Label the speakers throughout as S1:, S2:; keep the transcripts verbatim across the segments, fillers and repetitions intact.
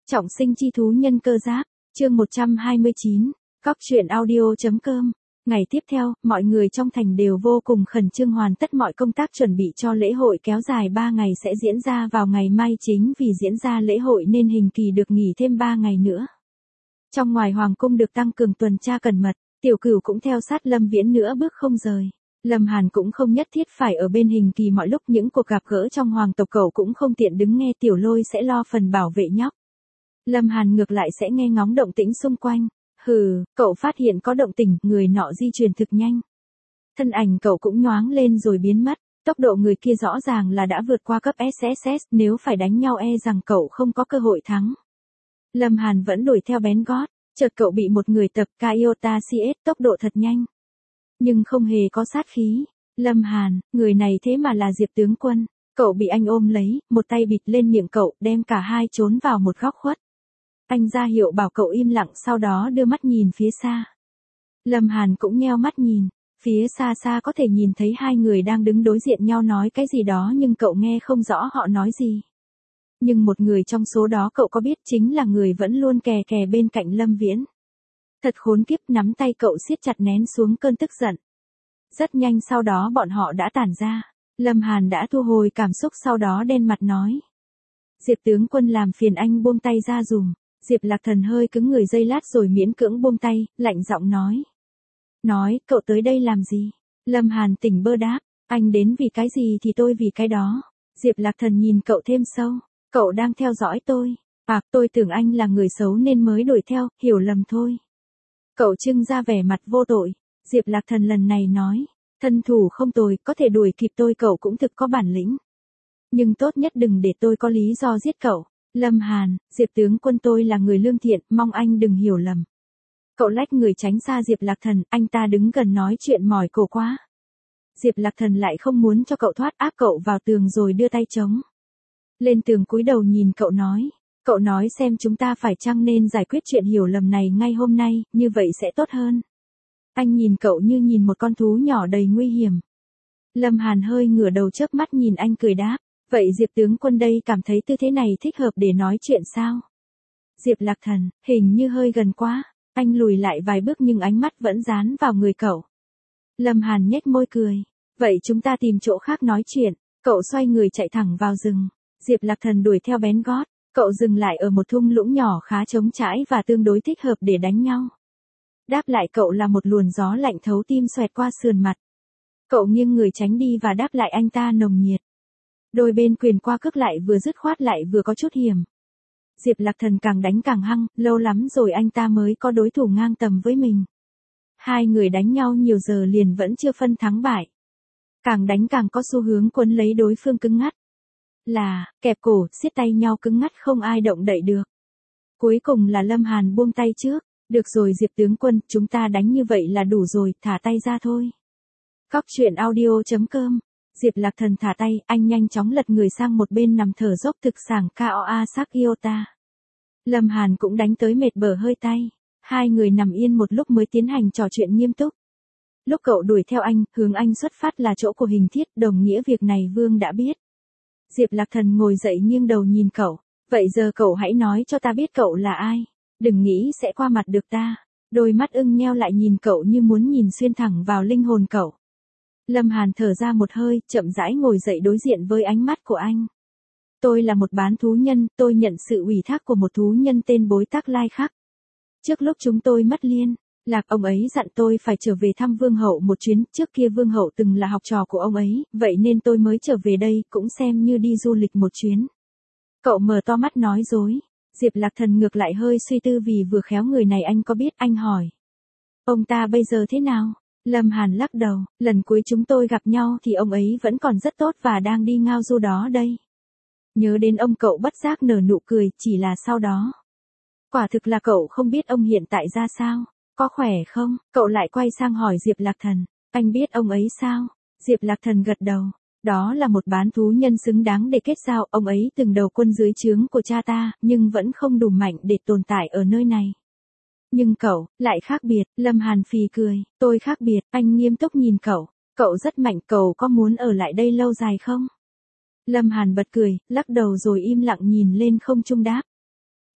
S1: Trọng sinh chi thú nhân cơ giáp, chương một trăm hai mươi chín, Cóc truyện audio.com. Ngày tiếp theo, mọi người trong thành đều vô cùng khẩn trương hoàn tất mọi công tác chuẩn bị cho lễ hội kéo dài ba ngày sẽ diễn ra vào ngày mai, chính vì diễn ra lễ hội nên Hình Kỳ được nghỉ thêm ba ngày nữa. Trong ngoài hoàng cung được tăng cường tuần tra cẩn mật, Tiểu Cửu cũng theo sát Lâm Viễn nữa bước không rời. Lâm Hàn cũng không nhất thiết phải ở bên Hình Kỳ mọi lúc, những cuộc gặp gỡ trong hoàng tộc cậu cũng không tiện đứng nghe, Tiểu Lôi sẽ lo phần bảo vệ nhóc. Lâm Hàn ngược lại sẽ nghe ngóng động tĩnh xung quanh. Hừ, cậu phát hiện có động tĩnh, người nọ di chuyển thực nhanh. Thân ảnh cậu cũng nhoáng lên rồi biến mất, tốc độ người kia rõ ràng là đã vượt qua cấp ét ét ét, nếu phải đánh nhau e rằng cậu không có cơ hội thắng. Lâm Hàn vẫn đuổi theo bén gót, chợt cậu bị một người tập Kyota xê ét tốc độ thật nhanh. Nhưng không hề có sát khí. Lâm Hàn, người này thế mà là Diệp tướng quân. Cậu bị anh ôm lấy, một tay bịt lên miệng cậu, đem cả hai trốn vào một góc khuất. Anh ra hiệu bảo cậu im lặng, sau đó đưa mắt nhìn phía xa. Lâm Hàn cũng nheo mắt nhìn, phía xa xa có thể nhìn thấy hai người đang đứng đối diện nhau nói cái gì đó nhưng cậu nghe không rõ họ nói gì. Nhưng một người trong số đó cậu có biết, chính là người vẫn luôn kè kè bên cạnh Lâm Viễn. Thật khốn kiếp, nắm tay cậu siết chặt nén xuống cơn tức giận. Rất nhanh sau đó bọn họ đã tản ra. Lâm Hàn đã thu hồi cảm xúc, sau đó đen mặt nói: Diệp tướng quân, làm phiền anh buông tay ra dùm. Diệp Lạc Thần hơi cứng người giây lát rồi miễn cưỡng buông tay, lạnh giọng nói. Nói, cậu tới đây làm gì? Lâm Hàn tỉnh bơ đáp, anh đến vì cái gì thì tôi vì cái đó. Diệp Lạc Thần nhìn cậu thêm sâu, cậu đang theo dõi tôi. À, tôi tưởng anh là người xấu nên mới đuổi theo, hiểu lầm thôi. Cậu trưng ra vẻ mặt vô tội. Diệp Lạc Thần lần này nói, thân thủ không tồi, có thể đuổi kịp tôi, cậu cũng thực có bản lĩnh. Nhưng tốt nhất đừng để tôi có lý do giết cậu. Lâm Hàn, Diệp tướng quân, tôi là người lương thiện, mong anh đừng hiểu lầm. Cậu lách người tránh xa Diệp Lạc Thần, anh ta đứng gần nói chuyện mỏi cổ quá. Diệp Lạc Thần lại không muốn cho cậu thoát, áp cậu vào tường rồi đưa tay chống lên tường, cúi đầu nhìn cậu nói. Cậu nói xem chúng ta phải chăng nên giải quyết chuyện hiểu lầm này ngay hôm nay, như vậy sẽ tốt hơn. Anh nhìn cậu như nhìn một con thú nhỏ đầy nguy hiểm. Lâm Hàn hơi ngửa đầu chớp mắt nhìn anh cười đáp. Vậy Diệp tướng quân đây cảm thấy tư thế này thích hợp để nói chuyện sao? Diệp Lạc Thần, hình như hơi gần quá. Anh lùi lại vài bước nhưng ánh mắt vẫn dán vào người cậu. Lâm Hàn nhếch môi cười. Vậy chúng ta tìm chỗ khác nói chuyện. Cậu xoay người chạy thẳng vào rừng. Diệp Lạc Thần đuổi theo bén gót. Cậu dừng lại ở một thung lũng nhỏ khá trống trải và tương đối thích hợp để đánh nhau. Đáp lại cậu là một luồn gió lạnh thấu tim xoẹt qua sườn mặt. Cậu nghiêng người tránh đi và đáp lại anh ta nồng nhiệt. Đôi bên quyền qua cước lại vừa dứt khoát lại vừa có chút hiểm. Diệp Lạc Thần càng đánh càng hăng, lâu lắm rồi anh ta mới có đối thủ ngang tầm với mình. Hai người đánh nhau nhiều giờ liền vẫn chưa phân thắng bại. Càng đánh càng có xu hướng quấn lấy đối phương cứng ngắt. Là, kẹp cổ, siết tay nhau cứng ngắt không ai động đậy được. Cuối cùng là Lâm Hàn buông tay trước. Được rồi Diệp tướng quân, chúng ta đánh như vậy là đủ rồi, thả tay ra thôi. Cóc truyện audio.com. Diệp Lạc Thần thả tay, anh nhanh chóng lật người sang một bên nằm thở dốc thực sảng Koa Sakyota. Lâm Hàn cũng đánh tới mệt bở hơi tay. Hai người nằm yên một lúc mới tiến hành trò chuyện nghiêm túc. Lúc cậu đuổi theo anh, hướng anh xuất phát là chỗ của Hình Thiết, đồng nghĩa việc này Vương đã biết. Diệp Lạc Thần ngồi dậy nghiêng đầu nhìn cậu. Vậy giờ cậu hãy nói cho ta biết cậu là ai. Đừng nghĩ sẽ qua mặt được ta. Đôi mắt ưng nheo lại nhìn cậu như muốn nhìn xuyên thẳng vào linh hồn cậu. Lâm Hàn thở ra một hơi, chậm rãi ngồi dậy đối diện với ánh mắt của anh. Tôi là một bán thú nhân, tôi nhận sự ủy thác của một thú nhân tên Bối Tắc Lai Khắc. Trước lúc chúng tôi mất liên lạc, ông ấy dặn tôi phải trở về thăm Vương hậu một chuyến, trước kia Vương hậu từng là học trò của ông ấy, vậy nên tôi mới trở về đây, cũng xem như đi du lịch một chuyến. Cậu mở to mắt nói dối. Diệp Lạc Thần ngược lại hơi suy tư vì vừa khéo người này anh có biết, anh hỏi. Ông ta bây giờ thế nào? Lâm Hàn lắc đầu, lần cuối chúng tôi gặp nhau thì ông ấy vẫn còn rất tốt và đang đi ngao du đó đây. Nhớ đến ông cậu bất giác nở nụ cười, chỉ là sau đó. Quả thực là cậu không biết ông hiện tại ra sao, có khỏe không? Cậu lại quay sang hỏi Diệp Lạc Thần, anh biết ông ấy sao? Diệp Lạc Thần gật đầu, đó là một bán thú nhân xứng đáng để kết giao, ông ấy từng đầu quân dưới trướng của cha ta, nhưng vẫn không đủ mạnh để tồn tại ở nơi này. Nhưng cậu, lại khác biệt, Lâm Hàn phì cười, tôi khác biệt, anh nghiêm túc nhìn cậu, cậu rất mạnh, cậu có muốn ở lại đây lâu dài không? Lâm Hàn bật cười, lắc đầu rồi im lặng nhìn lên không trung đáp.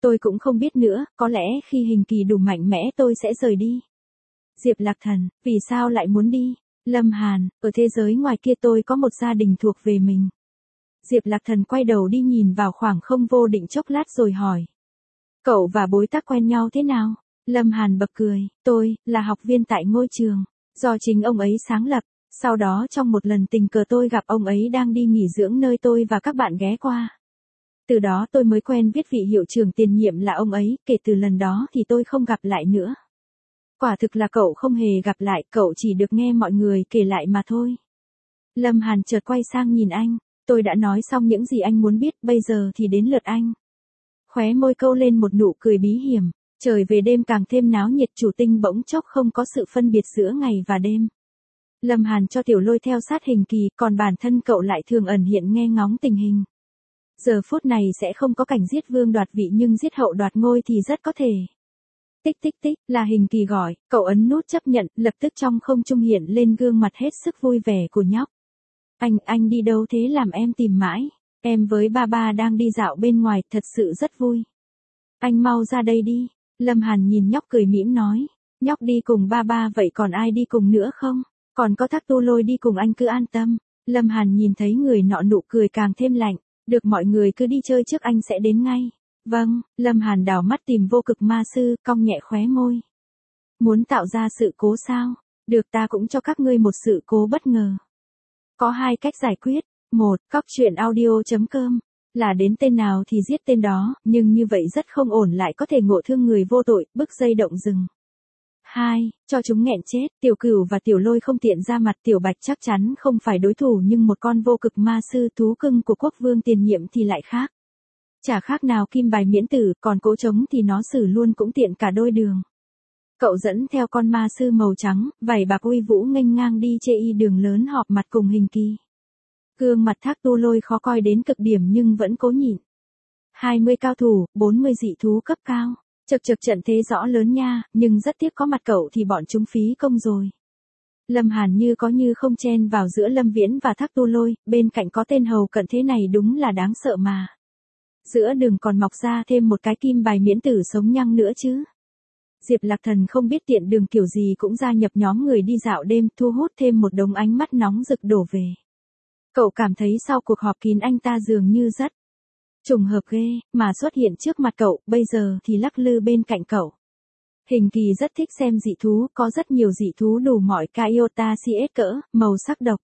S1: Tôi cũng không biết nữa, có lẽ khi hình kỳ đủ mạnh mẽ tôi sẽ rời đi. Diệp Lạc Thần, vì sao lại muốn đi? Lâm Hàn, ở thế giới ngoài kia tôi có một gia đình thuộc về mình. Diệp Lạc Thần quay đầu đi nhìn vào khoảng không vô định chốc lát rồi hỏi. Cậu và bối tắc quen nhau thế nào? Lâm Hàn bật cười, tôi, là học viên tại ngôi trường, do chính ông ấy sáng lập. Sau đó trong một lần tình cờ tôi gặp ông ấy đang đi nghỉ dưỡng nơi tôi và các bạn ghé qua. Từ đó tôi mới quen biết vị hiệu trưởng tiền nhiệm là ông ấy, kể từ lần đó thì tôi không gặp lại nữa. Quả thực là cậu không hề gặp lại, cậu chỉ được nghe mọi người kể lại mà thôi. Lâm Hàn chợt quay sang nhìn anh, tôi đã nói xong những gì anh muốn biết, bây giờ thì đến lượt anh. Khóe môi câu lên một nụ cười bí hiểm, trời về đêm càng thêm náo nhiệt, chủ tinh bỗng chốc không có sự phân biệt giữa ngày và đêm. Lâm Hàn cho Tiểu Lôi theo sát hình kỳ, còn bản thân cậu lại thường ẩn hiện nghe ngóng tình hình. Giờ phút này sẽ không có cảnh giết vương đoạt vị nhưng giết hậu đoạt ngôi thì rất có thể. Tích tích tích, là hình kỳ gọi, cậu ấn nút chấp nhận, lập tức trong không trung hiện lên gương mặt hết sức vui vẻ của nhóc. Anh, anh đi đâu thế làm em tìm mãi, em với ba ba đang đi dạo bên ngoài, thật sự rất vui. Anh mau ra đây đi, Lâm Hàn nhìn nhóc cười mỉm nói, nhóc đi cùng ba ba vậy còn ai đi cùng nữa không? Còn có Thác Tu Lôi đi cùng anh cứ an tâm. Lâm Hàn nhìn thấy người nọ nụ cười càng thêm lạnh, được mọi người cứ đi chơi trước anh sẽ đến ngay. Vâng, Lâm Hàn đảo mắt tìm vô cực ma sư, cong nhẹ khóe môi. Muốn tạo ra sự cố sao? Được, ta cũng cho các ngươi một sự cố bất ngờ. Có hai cách giải quyết. Một, cóc truyện audio chấm com. Là đến tên nào thì giết tên đó, nhưng như vậy rất không ổn, lại có thể ngộ thương người vô tội, bức dây động rừng. Hai, cho chúng nghẹn chết, Tiểu Cửu và Tiểu Lôi không tiện ra mặt, Tiểu Bạch chắc chắn không phải đối thủ nhưng một con vô cực ma sư thú cưng của quốc vương tiền nhiệm thì lại khác. Chả khác nào kim bài miễn tử, còn cố trống thì nó xử luôn cũng tiện cả đôi đường. Cậu dẫn theo con ma sư màu trắng, vảy bạc uy vũ nghênh ngang đi chê y đường lớn họp mặt cùng hình kỳ. Gương mặt Thác Tu Lôi khó coi đến cực điểm nhưng vẫn cố nhịn. hai mươi cao thủ, bốn mươi dị thú cấp cao. Chật chật trận thế rõ lớn nha, nhưng rất tiếc có mặt cậu thì bọn chúng phí công rồi. Lâm Hàn như có như không chen vào giữa Lâm Viễn và Thác Tu Lôi, bên cạnh có tên hầu cận thế này đúng là đáng sợ mà. Giữa đường còn mọc ra thêm một cái kim bài miễn tử sống nhăng nữa chứ. Diệp Lạc Thần không biết tiện đường kiểu gì cũng gia nhập nhóm người đi dạo đêm, thu hút thêm một đống ánh mắt nóng rực đổ về. Cậu cảm thấy sau cuộc họp kín anh ta dường như rất trùng hợp ghê, mà xuất hiện trước mặt cậu, bây giờ thì lắc lư bên cạnh cậu. Hình kỳ rất thích xem dị thú, có rất nhiều dị thú đủ mọi ca iota cs cỡ, màu sắc độc.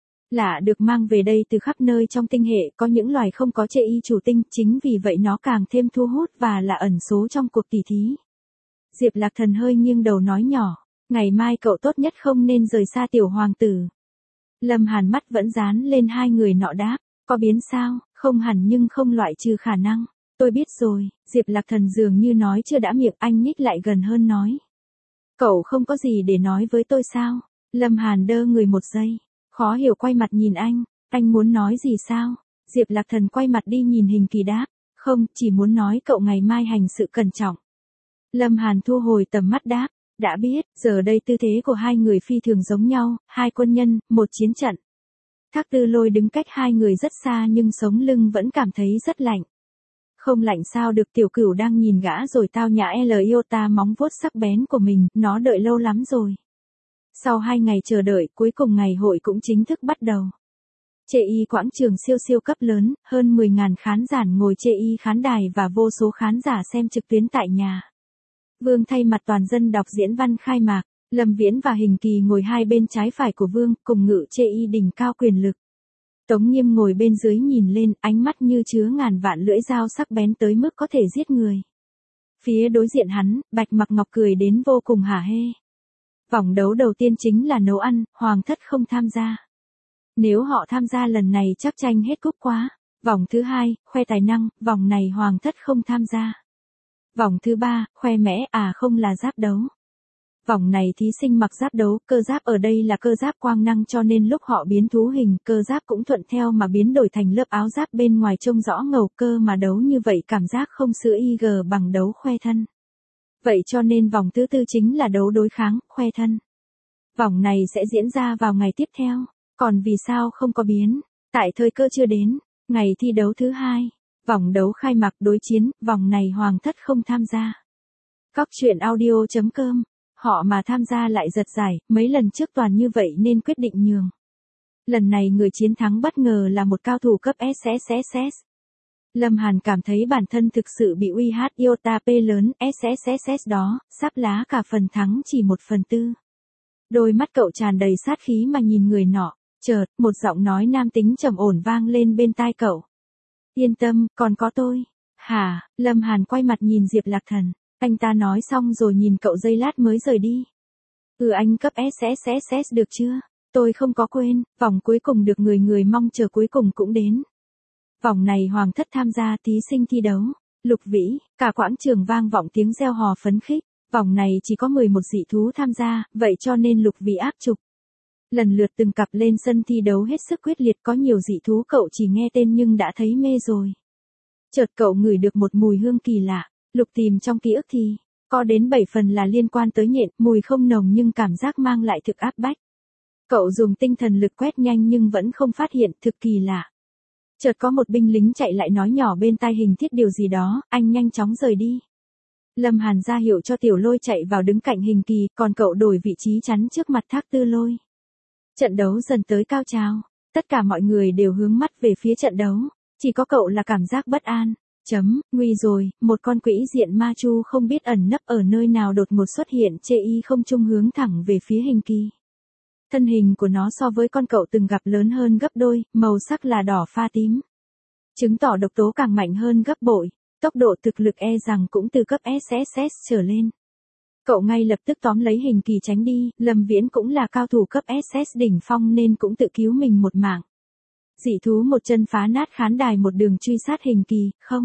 S1: Lạ được mang về đây từ khắp nơi trong tinh hệ, có những loài không có chê y chủ tinh, chính vì vậy nó càng thêm thu hút và là ẩn số trong cuộc tỷ thí. Diệp Lạc Thần hơi nghiêng đầu nói nhỏ, ngày mai cậu tốt nhất không nên rời xa tiểu hoàng tử. Lâm Hàn mắt vẫn dán lên hai người nọ đáp, có biến sao, không hẳn nhưng không loại trừ khả năng. Tôi biết rồi, Diệp Lạc Thần dường như nói chưa đã miệng, anh nhích lại gần hơn nói. Cậu không có gì để nói với tôi sao? Lâm Hàn đơ người một giây, khó hiểu quay mặt nhìn anh, anh muốn nói gì sao? Diệp Lạc Thần quay mặt đi nhìn hình kỳ đáp, không, chỉ muốn nói cậu ngày mai hành sự cẩn trọng. Lâm Hàn thu hồi tầm mắt đáp, đã biết, giờ đây tư thế của hai người phi thường giống nhau, hai quân nhân, một chiến trận. Thác Tư Lôi đứng cách hai người rất xa nhưng sống lưng vẫn cảm thấy rất lạnh. Không lạnh sao được, Tiểu Cửu đang nhìn gã rồi tao nhã L iota móng vuốt sắc bén của mình, nó đợi lâu lắm rồi. Sau hai ngày chờ đợi, cuối cùng ngày hội cũng chính thức bắt đầu. Chê y quảng trường siêu siêu cấp lớn, hơn mười nghìn khán giả ngồi chê y khán đài và vô số khán giả xem trực tuyến tại nhà. Vương thay mặt toàn dân đọc diễn văn khai mạc, Lâm Viễn và Hình Kỳ ngồi hai bên trái phải của Vương, cùng ngự chê y đỉnh cao quyền lực. Tống Nghiêm ngồi bên dưới nhìn lên, ánh mắt như chứa ngàn vạn lưỡi dao sắc bén tới mức có thể giết người. Phía đối diện hắn, Bạch Mặc Ngọc cười đến vô cùng hả hê. Vòng đấu đầu tiên chính là nấu ăn, Hoàng thất không tham gia. Nếu họ tham gia lần này chắc tranh hết cúp quá. Vòng thứ hai, khoe tài năng, vòng này Hoàng thất không tham gia. Vòng thứ ba, khoe mẽ, à không là giáp đấu. Vòng này thí sinh mặc giáp đấu, cơ giáp ở đây là cơ giáp quang năng cho nên lúc họ biến thú hình, cơ giáp cũng thuận theo mà biến đổi thành lớp áo giáp bên ngoài trông rõ ngầu, cơ mà đấu như vậy cảm giác không sữa i giê bằng đấu khoe thân. Vậy cho nên vòng thứ tư chính là đấu đối kháng, khoe thân. Vòng này sẽ diễn ra vào ngày tiếp theo, còn vì sao không có biến? Tại thời cơ chưa đến, ngày thi đấu thứ hai. Vòng đấu khai mạc đối chiến, vòng này Hoàng thất không tham gia. Cóc truyện audio.com, họ mà tham gia lại giật giải, mấy lần trước toàn như vậy nên quyết định nhường. Lần này người chiến thắng bất ngờ là một cao thủ cấp ét ét ét ét. Lâm Hàn cảm thấy bản thân thực sự bị uy hát iota P lớn ét ét ét ét đó, sắp lá cả phần thắng chỉ một phần tư. Đôi mắt cậu tràn đầy sát khí mà nhìn người nọ, chợt, một giọng nói nam tính trầm ổn vang lên bên tai cậu. Yên tâm, còn có tôi. Hả, Lâm Hàn quay mặt nhìn Diệp Lạc Thần, anh ta nói xong rồi nhìn cậu giây lát mới rời đi. Ừ anh cấp ét ét ét ét được chưa? Tôi không có quên, vòng cuối cùng được người người mong chờ cuối cùng cũng đến. Vòng này Hoàng thất tham gia thí sinh thi đấu, Lục Vĩ, cả quãng trường vang vọng tiếng reo hò phấn khích, vòng này chỉ có mười một dị thú tham gia, vậy cho nên Lục Vĩ áp trục. Lần lượt từng cặp lên sân thi đấu hết sức quyết liệt, có nhiều dị thú cậu chỉ nghe tên nhưng đã thấy mê rồi. Chợt cậu ngửi được một mùi hương kỳ lạ, lục tìm trong ký ức thì, có đến bảy phần là liên quan tới nhện, mùi không nồng nhưng cảm giác mang lại thực áp bách. Cậu dùng tinh thần lực quét nhanh nhưng vẫn không phát hiện, thực kỳ lạ. Chợt có một binh lính chạy lại nói nhỏ bên tai Hình Thiết điều gì đó, anh nhanh chóng rời đi. Lâm Hàn ra hiệu cho Tiểu Lôi chạy vào đứng cạnh Hình Kỳ, còn cậu đổi vị trí chắn trước mặt Thác Tư Lôi. Trận đấu dần tới cao trào, tất cả mọi người đều hướng mắt về phía trận đấu, chỉ có cậu là cảm giác bất an. Chấm, nguy rồi, một con quỷ diện ma chu không biết ẩn nấp ở nơi nào đột ngột xuất hiện chê y không trung hướng thẳng về phía Hình Kỳ. Thân hình của nó so với con cậu từng gặp lớn hơn gấp đôi, màu sắc là đỏ pha tím. Chứng tỏ độc tố càng mạnh hơn gấp bội, tốc độ thực lực e rằng cũng từ cấp ét ét ét trở lên. Cậu ngay lập tức tóm lấy Hình Kỳ tránh đi, Lâm Viễn cũng là cao thủ cấp ét ét đỉnh phong nên cũng tự cứu mình một mạng. Dị thú một chân phá nát khán đài một đường truy sát Hình Kỳ, không.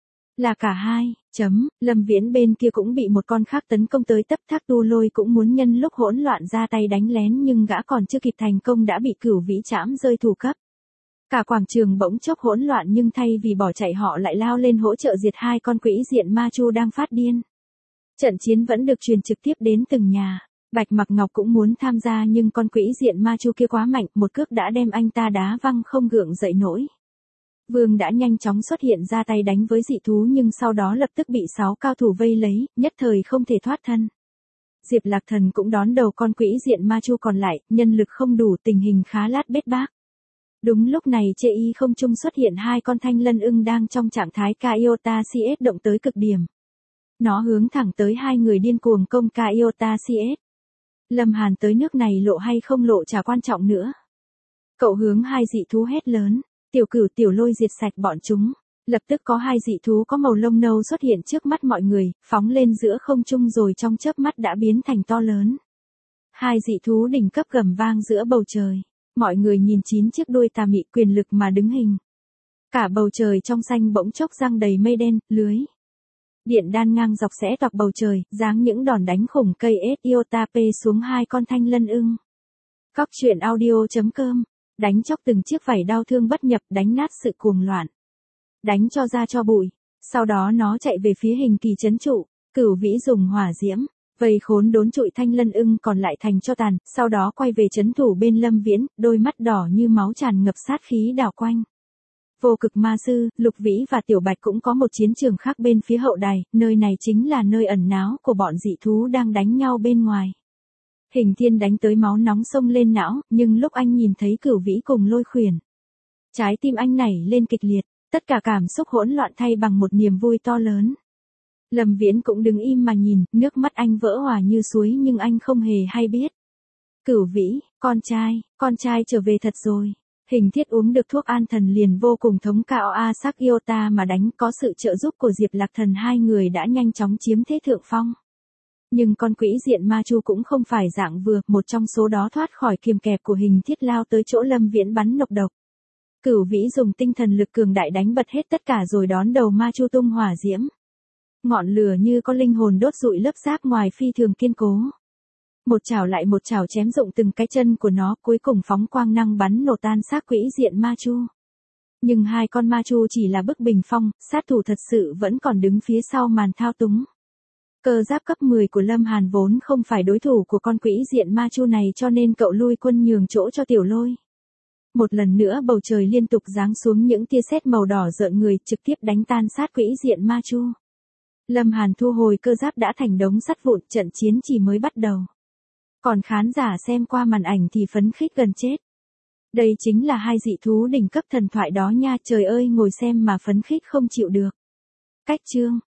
S1: Là cả hai, chấm, Lâm Viễn bên kia cũng bị một con khác tấn công tới tấp. Thác Tu Lôi cũng muốn nhân lúc hỗn loạn ra tay đánh lén nhưng gã còn chưa kịp thành công đã bị Cửu Vĩ trảm rơi thủ cấp. Cả quảng trường bỗng chốc hỗn loạn nhưng thay vì bỏ chạy họ lại lao lên hỗ trợ diệt hai con quỷ diện ma chu đang phát điên. Trận chiến vẫn được truyền trực tiếp đến từng nhà. Bạch Mặc Ngọc cũng muốn tham gia nhưng con quỷ diện ma chu kia quá mạnh, một cước đã đem anh ta đá văng không gượng dậy nổi. Vương đã nhanh chóng xuất hiện ra tay đánh với dị thú nhưng sau đó lập tức bị sáu cao thủ vây lấy, nhất thời không thể thoát thân. Diệp Lạc Thần cũng đón đầu con quỷ diện ma chu còn lại, nhân lực không đủ, tình hình khá lát bết bác. Đúng lúc này chê y không trung xuất hiện hai con thanh lân ưng đang trong trạng thái Kaiota xê ét động tới cực điểm. Nó hướng thẳng tới hai người điên cuồng công Kaiota xê ét. Lâm Hàn tới nước này lộ hay không lộ chả quan trọng nữa. Cậu hướng hai dị thú hét lớn, Tiểu Cửu Tiểu Lôi diệt sạch bọn chúng. Lập tức có hai dị thú có màu lông nâu xuất hiện trước mắt mọi người, phóng lên giữa không trung rồi trong chớp mắt đã biến thành to lớn. Hai dị thú đỉnh cấp gầm vang giữa bầu trời. Mọi người nhìn chín chiếc đuôi tà mị quyền lực mà đứng hình. Cả bầu trời trong xanh bỗng chốc giăng đầy mây đen, lưới điện đan ngang dọc xẽ toạc bầu trời, giáng những đòn đánh khủng cây ét iota P xuống hai con thanh lân ưng. Cóc truyện audio.com, đánh chóc từng chiếc vảy đau thương bất nhập, đánh nát sự cuồng loạn. Đánh cho ra cho bụi, sau đó nó chạy về phía Hình Kỳ trấn trụ, Cửu Vĩ dùng hỏa diễm, vây khốn đốn trụi thanh lân ưng còn lại thành cho tàn, sau đó quay về trấn thủ bên Lâm Viễn, đôi mắt đỏ như máu tràn ngập sát khí đảo quanh. Vô Cực Ma Sư, Lục Vĩ và Tiểu Bạch cũng có một chiến trường khác bên phía hậu đài, nơi này chính là nơi ẩn náu của bọn dị thú đang đánh nhau bên ngoài. Hình Thiên đánh tới máu nóng sông lên não, nhưng lúc anh nhìn thấy Cửu Vĩ cùng Lôi Khuyển, trái tim anh nảy lên kịch liệt, tất cả cảm xúc hỗn loạn thay bằng một niềm vui to lớn. Lâm Viễn cũng đứng im mà nhìn, nước mắt anh vỡ hòa như suối nhưng anh không hề hay biết. Cửu Vĩ, con trai, con trai trở về thật rồi. Hình Thiết uống được thuốc an thần liền vô cùng thống cao A sắc Iota mà đánh, có sự trợ giúp của Diệp Lạc Thần hai người đã nhanh chóng chiếm thế thượng phong. Nhưng con quỷ diện ma chu cũng không phải dạng vừa, một trong số đó thoát khỏi kiềm kẹp của Hình Thiết lao tới chỗ Lâm Viễn bắn nọc độc. Cửu Vĩ dùng tinh thần lực cường đại đánh bật hết tất cả rồi đón đầu ma chu tung hỏa diễm. Ngọn lửa như có linh hồn đốt rụi lớp giáp ngoài phi thường kiên cố. Một chảo lại một chảo chém rụng từng cái chân của nó, cuối cùng phóng quang năng bắn nổ tan xác quỷ diện ma chu. Nhưng hai con ma chu chỉ là bức bình phong, sát thủ thật sự vẫn còn đứng phía sau màn thao túng. Cơ giáp cấp mười của Lâm Hàn vốn không phải đối thủ của con quỷ diện ma chu này cho nên cậu lui quân nhường chỗ cho Tiểu Lôi. Một lần nữa bầu trời liên tục giáng xuống những tia sét màu đỏ rợn người, trực tiếp đánh tan sát quỹ diện Ma Chu. Lâm Hàn thu hồi cơ giáp đã thành đống sắt vụn, trận chiến chỉ mới bắt đầu. Còn khán giả xem qua màn ảnh thì phấn khích gần chết. Đây chính là hai dị thú đỉnh cấp thần thoại đó nha, trời ơi ngồi xem mà phấn khích không chịu được. Cách chương